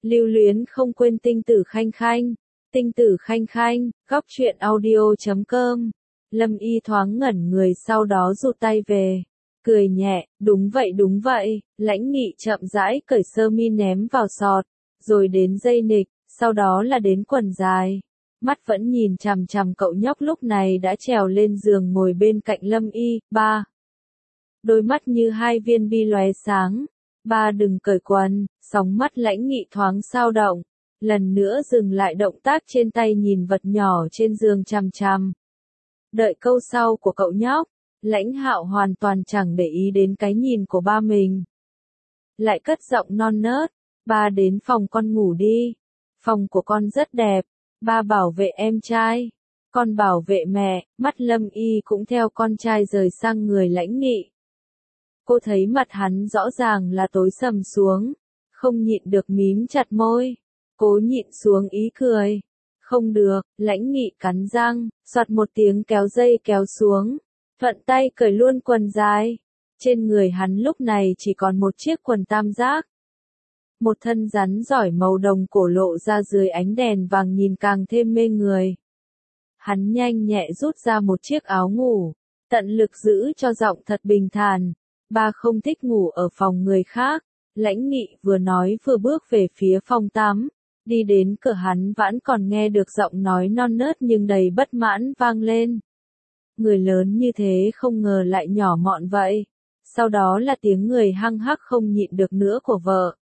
Lưu luyến không quên tinh tử khanh khanh. Tinh tử khanh khanh, góc truyện audio.com. Lâm Y thoáng ngẩn người sau đó rụt tay về. Cười nhẹ, đúng vậy, Lãnh Nghị chậm rãi cởi sơ mi ném vào sọt, rồi đến dây nịch, sau đó là đến quần dài. Mắt vẫn nhìn chằm chằm cậu nhóc lúc này đã trèo lên giường ngồi bên cạnh Lâm Y. Ba. Đôi mắt như hai viên bi lóe sáng. Ba đừng cởi quần. Sóng mắt Lãnh Nghị thoáng xao động. Lần nữa dừng lại động tác trên tay nhìn vật nhỏ trên giường chằm chằm. Đợi câu sau của cậu nhóc, Lãnh Hạo hoàn toàn chẳng để ý đến cái nhìn của ba mình. Lại cất giọng non nớt, ba đến phòng con ngủ đi. Phòng của con rất đẹp, ba bảo vệ em trai. Con bảo vệ mẹ. Mắt Lâm Y cũng theo con trai rời sang người Lãnh Nghị. Cô thấy mặt hắn rõ ràng là tối sầm xuống, không nhịn được mím chặt môi. Cố nhịn xuống ý cười. Không được, Lãnh Nghị cắn răng, xoạt một tiếng kéo dây kéo xuống. Thuận tay cởi luôn quần dài. Trên người hắn lúc này chỉ còn một chiếc quần tam giác. Một thân rắn giỏi màu đồng cổ lộ ra dưới ánh đèn vàng nhìn càng thêm mê người. Hắn nhanh nhẹ rút ra một chiếc áo ngủ, tận lực giữ cho giọng thật bình thản. Ba không thích ngủ ở phòng người khác. Lãnh Nghị vừa nói vừa bước về phía phòng tắm. Đi đến cửa hắn vẫn còn nghe được giọng nói non nớt nhưng đầy bất mãn vang lên. Người lớn như thế không ngờ lại nhỏ mọn vậy. Sau đó là tiếng người hăng hắc không nhịn được nữa của vợ.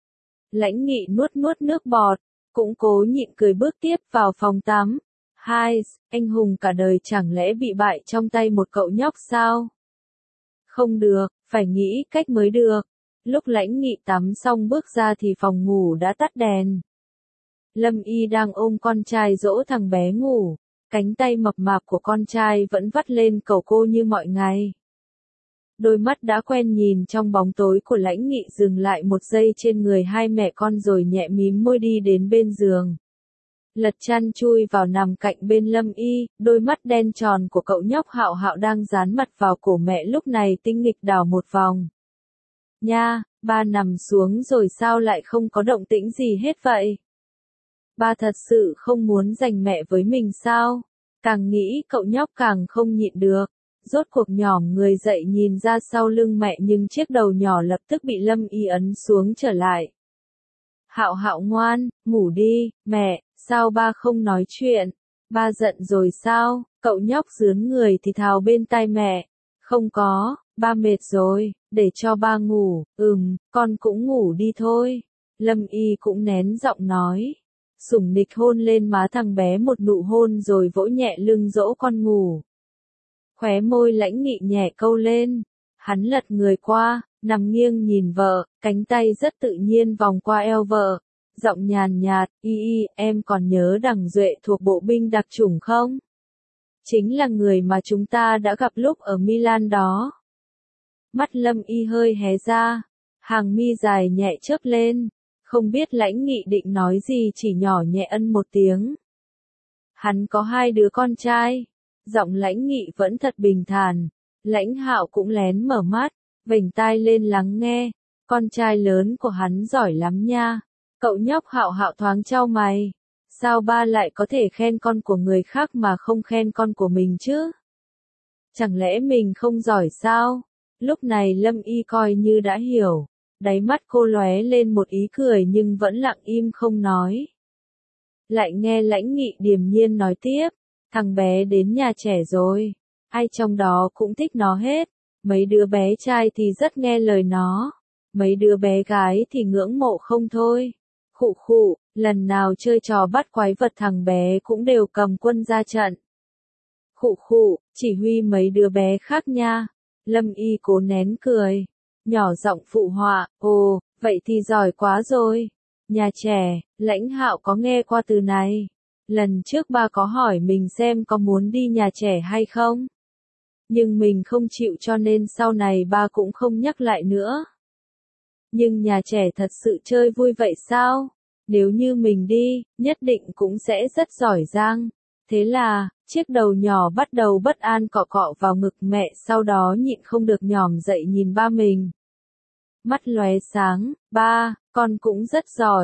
Lãnh Nghị nuốt nước bọt, cũng cố nhịn cười bước tiếp vào phòng tắm. Hai, anh hùng cả đời chẳng lẽ bị bại trong tay một cậu nhóc sao? Không được, phải nghĩ cách mới được. Lúc Lãnh Nghị tắm xong bước ra thì phòng ngủ đã tắt đèn. Lâm Y đang ôm con trai dỗ thằng bé ngủ, cánh tay mập mạp của con trai vẫn vắt lên cầu cô như mọi ngày. Đôi mắt đã quen nhìn trong bóng tối của Lãnh Nghị dừng lại một giây trên người hai mẹ con rồi nhẹ mím môi đi đến bên giường. Lật chăn chui vào nằm cạnh bên Lâm Y, đôi mắt đen tròn của cậu nhóc Hạo Hạo đang dán mặt vào cổ mẹ lúc này tinh nghịch đảo một vòng. Nha, ba nằm xuống rồi sao lại không có động tĩnh gì hết vậy? Ba thật sự không muốn giành mẹ với mình sao? Càng nghĩ cậu nhóc càng không nhịn được. Rốt cuộc nhỏm người dậy nhìn ra sau lưng mẹ nhưng chiếc đầu nhỏ lập tức bị Lâm Y ấn xuống trở lại. Hạo Hạo ngoan, ngủ đi, mẹ, sao ba không nói chuyện? Ba giận rồi sao? Cậu nhóc rướn người thì thào bên tai mẹ. Không có, ba mệt rồi, để cho ba ngủ. Con cũng ngủ đi thôi. Lâm Y cũng nén giọng nói. Sủng nịch hôn lên má thằng bé một nụ hôn rồi vỗ nhẹ lưng dỗ con ngủ. Khóe môi Lãnh Nghị nhẹ câu lên. Hắn lật người qua, nằm nghiêng nhìn vợ, cánh tay rất tự nhiên vòng qua eo vợ. Giọng nhàn nhạt, Y, em còn nhớ Đằng Duệ thuộc bộ binh đặc chủng không? Chính là người mà chúng ta đã gặp lúc ở Milan đó. Mắt Lâm Y hơi hé ra, hàng mi dài nhẹ chớp lên. Không biết Lãnh Nghị định nói gì chỉ nhỏ nhẹ ân một tiếng. Hắn có hai đứa con trai. Giọng Lãnh Nghị vẫn thật bình thản. Lãnh Hạo cũng lén mở mắt, vểnh tai lên lắng nghe. Con trai lớn của hắn giỏi lắm nha. Cậu nhóc Hạo Hạo thoáng chau mày. Sao ba lại có thể khen con của người khác mà không khen con của mình chứ? Chẳng lẽ mình không giỏi sao? Lúc này Lâm Y coi như đã hiểu. Đáy mắt cô lóe lên một ý cười nhưng vẫn lặng im không nói. Lại nghe Lãnh Nghị điềm nhiên nói tiếp. Thằng bé đến nhà trẻ rồi. Ai trong đó cũng thích nó hết. Mấy đứa bé trai thì rất nghe lời nó. Mấy đứa bé gái thì ngưỡng mộ không thôi. Khụ khụ, lần nào chơi trò bắt quái vật thằng bé cũng đều cầm quân ra trận. Khụ khụ, chỉ huy mấy đứa bé khác nha. Lâm Y cố nén cười. Nhỏ giọng phụ họa, ồ, vậy thì giỏi quá rồi. Nhà trẻ, Lãnh Hạo có nghe qua từ này. Lần trước ba có hỏi mình xem có muốn đi nhà trẻ hay không. Nhưng mình không chịu cho nên sau này ba cũng không nhắc lại nữa. Nhưng nhà trẻ thật sự chơi vui vậy sao? Nếu như mình đi, nhất định cũng sẽ rất giỏi giang. Thế là, chiếc đầu nhỏ bắt đầu bất an cọ cọ vào ngực mẹ sau đó nhịn không được nhòm dậy nhìn ba mình. Mắt lóe sáng, ba, con cũng rất giỏi,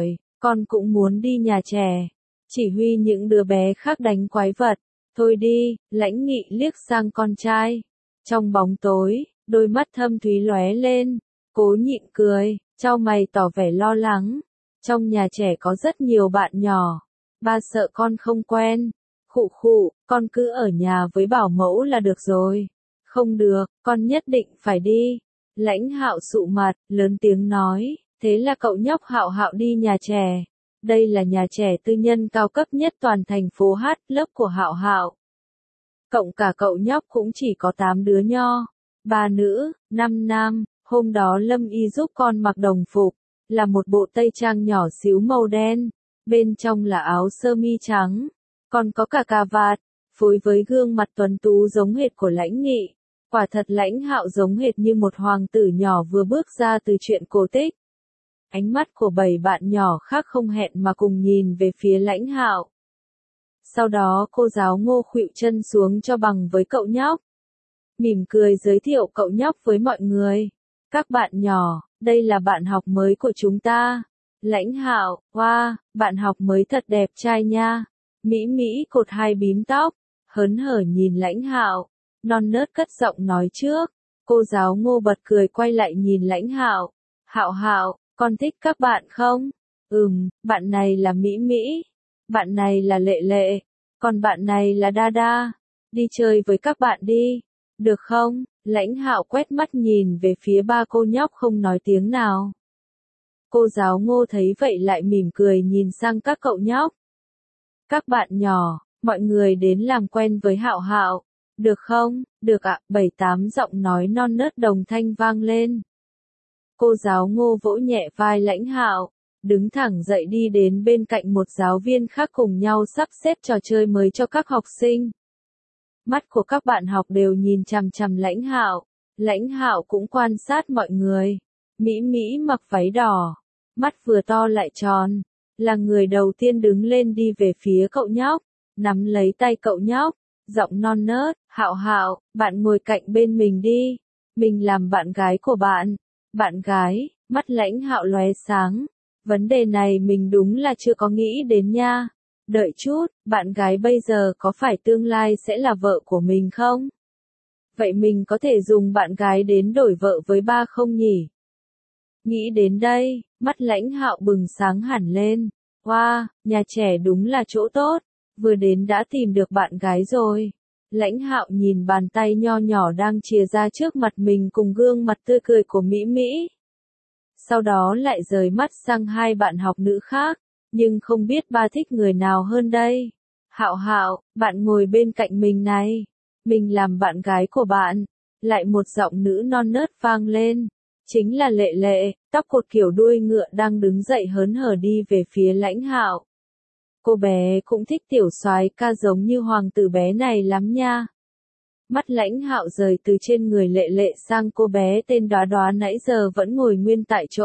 con cũng muốn đi nhà trẻ, chỉ huy những đứa bé khác đánh quái vật. Thôi đi, Lãnh Nghị liếc sang con trai. Trong bóng tối, đôi mắt thâm thúy lóe lên, cố nhịn cười, chau mày tỏ vẻ lo lắng. Trong nhà trẻ có rất nhiều bạn nhỏ, ba sợ con không quen. Khụ khụ, con cứ ở nhà với bảo mẫu là được rồi. Không được, con nhất định phải đi. Lãnh Hạo sụ mặt, lớn tiếng nói, thế là cậu nhóc Hạo Hạo đi nhà trẻ. Đây là nhà trẻ tư nhân cao cấp nhất toàn thành phố H, lớp của Hạo Hạo. Cộng cả cậu nhóc cũng chỉ có 8 đứa nho, 3 nữ, 5 nam. Hôm đó Lâm Y giúp con mặc đồng phục, là một bộ tây trang nhỏ xíu màu đen, bên trong là áo sơ mi trắng, còn có cả cà vạt, phối với gương mặt tuấn tú giống hệt của Lãnh Nghị. Quả thật Lãnh Hạo giống hệt như một hoàng tử nhỏ vừa bước ra từ truyện cổ tích. Ánh mắt của 7 bạn nhỏ khác không hẹn mà cùng nhìn về phía Lãnh Hạo. Sau đó cô giáo Ngô khuỵu chân xuống cho bằng với cậu nhóc. Mỉm cười giới thiệu cậu nhóc với mọi người. Các bạn nhỏ, đây là bạn học mới của chúng ta. Lãnh Hạo, wow, bạn học mới thật đẹp trai nha. Mỹ Mỹ cột hai bím tóc, hớn hở nhìn Lãnh Hạo, non nớt cất giọng nói trước. Cô giáo Ngô bật cười quay lại nhìn Lãnh Hạo. Hạo Hạo, con thích các bạn không? Bạn này là Mỹ Mỹ, bạn này là Lệ Lệ, còn bạn này là Đa Đa. Đi chơi với các bạn đi, được không? Lãnh Hạo quét mắt nhìn về phía ba cô nhóc không nói tiếng nào. Cô giáo Ngô thấy vậy lại mỉm cười nhìn sang các cậu nhóc. Các bạn nhỏ, mọi người đến làm quen với Hạo Hạo, được không? Được ạ, 7-8 giọng nói non nớt đồng thanh vang lên. Cô giáo Ngô vỗ nhẹ vai Lãnh Hạo, đứng thẳng dậy đi đến bên cạnh một giáo viên khác cùng nhau sắp xếp trò chơi mới cho các học sinh. Mắt của các bạn học đều nhìn chằm chằm Lãnh Hạo. Lãnh Hạo cũng quan sát mọi người. Mỹ Mỹ mặc váy đỏ, mắt vừa to lại tròn, là người đầu tiên đứng lên đi về phía cậu nhóc, nắm lấy tay cậu nhóc, giọng non nớt, Hạo Hạo, bạn ngồi cạnh bên mình đi, mình làm bạn gái của bạn. Bạn gái, mắt Lãnh Hạo lóe sáng, vấn đề này mình đúng là chưa có nghĩ đến nha. Đợi chút, bạn gái bây giờ có phải tương lai sẽ là vợ của mình không? Vậy mình có thể dùng bạn gái đến đổi vợ với ba không nhỉ? Nghĩ đến đây, mắt Lãnh Hạo bừng sáng hẳn lên. Wow, nhà trẻ đúng là chỗ tốt, vừa đến đã tìm được bạn gái rồi. Lãnh Hạo nhìn bàn tay nho nhỏ đang chìa ra trước mặt mình cùng gương mặt tươi cười của Mỹ Mỹ. Sau đó lại rời mắt sang hai bạn học nữ khác, nhưng không biết ba thích người nào hơn đây. Hạo Hạo, bạn ngồi bên cạnh mình này, mình làm bạn gái của bạn. Lại một giọng nữ non nớt vang lên, chính là Lệ Lệ, tóc cột kiểu đuôi ngựa đang đứng dậy hớn hở đi về phía Lãnh Hạo. Cô bé cũng thích tiểu soái ca giống như hoàng tử bé này lắm nha. Mắt Lãnh Hạo rời từ trên người Lệ Lệ sang cô bé tên Đóa Đóa nãy giờ vẫn ngồi nguyên tại chỗ.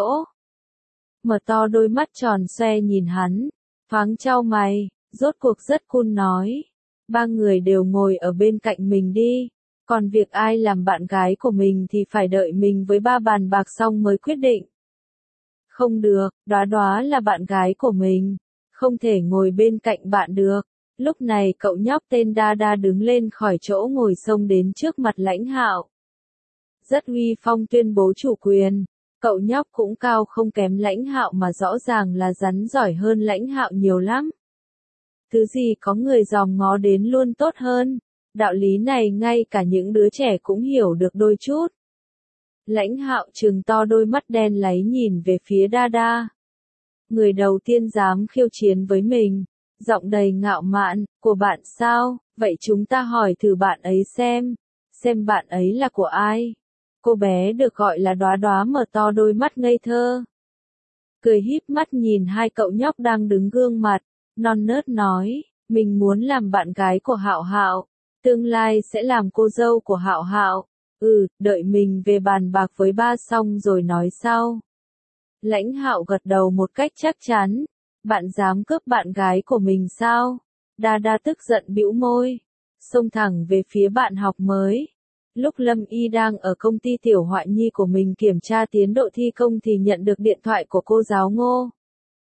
Mở to đôi mắt tròn xoe nhìn hắn, thoáng chau mày, rốt cuộc rất cool nói. Ba người đều ngồi ở bên cạnh mình đi, còn việc ai làm bạn gái của mình thì phải đợi mình với ba bàn bạc xong mới quyết định. Không được, Đóa Đóa là bạn gái của mình, không thể ngồi bên cạnh bạn được. Lúc này cậu nhóc tên Đa Đa đứng lên khỏi chỗ ngồi xông đến trước mặt Lãnh Hạo. Rất uy phong tuyên bố chủ quyền, cậu nhóc cũng cao không kém Lãnh Hạo mà rõ ràng là rắn giỏi hơn Lãnh Hạo nhiều lắm. Thứ gì có người dòm ngó đến luôn tốt hơn, đạo lý này ngay cả những đứa trẻ cũng hiểu được đôi chút. Lãnh Hạo trừng to đôi mắt đen láy nhìn về phía Đa Đa. Người đầu tiên dám khiêu chiến với mình. Giọng đầy ngạo mạn, của bạn sao, vậy chúng ta hỏi thử bạn ấy xem bạn ấy là của ai. Cô bé được gọi là Đóa Đóa mở to đôi mắt ngây thơ. Cười híp mắt nhìn hai cậu nhóc đang đứng gương mặt, non nớt nói, mình muốn làm bạn gái của Hạo Hạo, tương lai sẽ làm cô dâu của Hạo Hạo. Đợi mình về bàn bạc với ba xong rồi nói sau. Lãnh Hạo gật đầu một cách chắc chắn. Bạn dám cướp bạn gái của mình sao? Đa Đa tức giận bĩu môi, xông thẳng về phía bạn học mới. Lúc Lâm Y đang ở công ty tiểu họa nhi của mình kiểm tra tiến độ thi công thì nhận được điện thoại của cô giáo Ngô.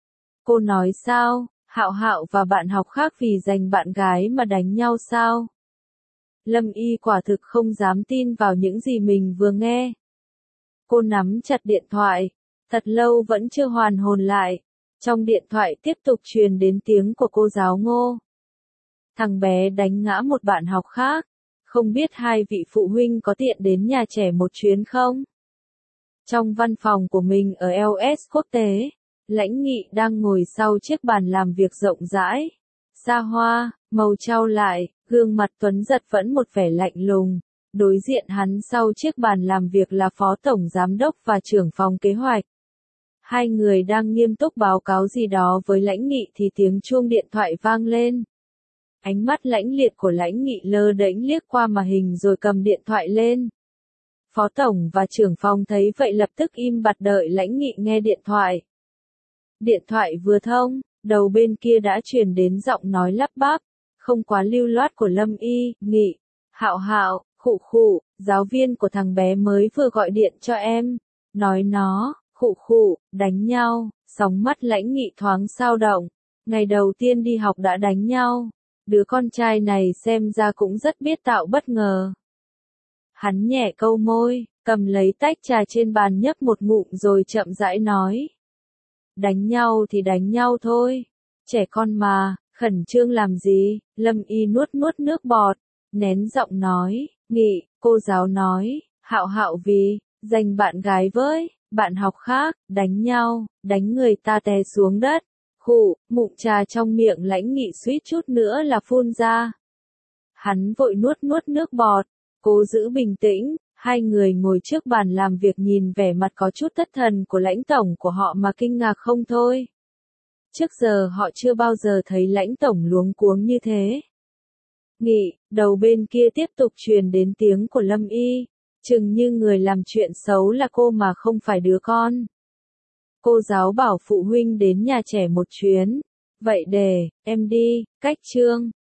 Cô nói sao, Hạo Hạo và bạn học khác vì giành bạn gái mà đánh nhau sao? Lâm Y quả thực không dám tin vào những gì mình vừa nghe. Cô nắm chặt điện thoại, thật lâu vẫn chưa hoàn hồn lại. Trong điện thoại tiếp tục truyền đến tiếng của cô giáo Ngô. Thằng bé đánh ngã một bạn học khác. Không biết hai vị phụ huynh có tiện đến nhà trẻ một chuyến không? Trong văn phòng của mình ở LS Quốc tế, Lãnh Nghị đang ngồi sau chiếc bàn làm việc rộng rãi. Xa hoa, màu trao lại, gương mặt tuấn giật vẫn một vẻ lạnh lùng. Đối diện hắn sau chiếc bàn làm việc là Phó Tổng Giám đốc và trưởng phòng kế hoạch. Hai người đang nghiêm túc báo cáo gì đó với Lãnh Nghị thì tiếng chuông điện thoại vang lên. Ánh mắt lãnh liệt của Lãnh Nghị lơ đễnh liếc qua màn hình rồi cầm điện thoại lên. Phó Tổng và trưởng phòng thấy vậy lập tức im bặt đợi Lãnh Nghị nghe điện thoại. Điện thoại vừa thông, đầu bên kia đã truyền đến giọng nói lắp bắp, không quá lưu loát của Lâm Y, Nghị, Hạo Hạo, khụ khụ, giáo viên của thằng bé mới vừa gọi điện cho em, nói nó, khụ khụ, đánh nhau, sóng mắt Lãnh Nghị thoáng xao động, ngày đầu tiên đi học đã đánh nhau, đứa con trai này xem ra cũng rất biết tạo bất ngờ. Hắn nhẹ câu môi, cầm lấy tách trà trên bàn nhấp một ngụm rồi chậm rãi nói. Đánh nhau thì đánh nhau thôi, trẻ con mà, khẩn trương làm gì, Lâm Y nuốt nuốt nước bọt, nén giọng nói, Nghị, cô giáo nói, Hạo Hạo vì, giành bạn gái với, bạn học khác, đánh nhau, đánh người ta té xuống đất, khụ, ngụm trà trong miệng Lãnh Nghị suýt chút nữa là phun ra. Hắn vội nuốt nuốt nước bọt, cố giữ bình tĩnh. Hai người ngồi trước bàn làm việc nhìn vẻ mặt có chút thất thần của Lãnh tổng của họ mà kinh ngạc không thôi. Trước giờ họ chưa bao giờ thấy Lãnh tổng luống cuống như thế. Nghị, đầu bên kia tiếp tục truyền đến tiếng của Lâm Y, chừng như người làm chuyện xấu là cô mà không phải đứa con. Cô giáo bảo phụ huynh đến nhà trẻ một chuyến. Vậy để, em đi, cách chương.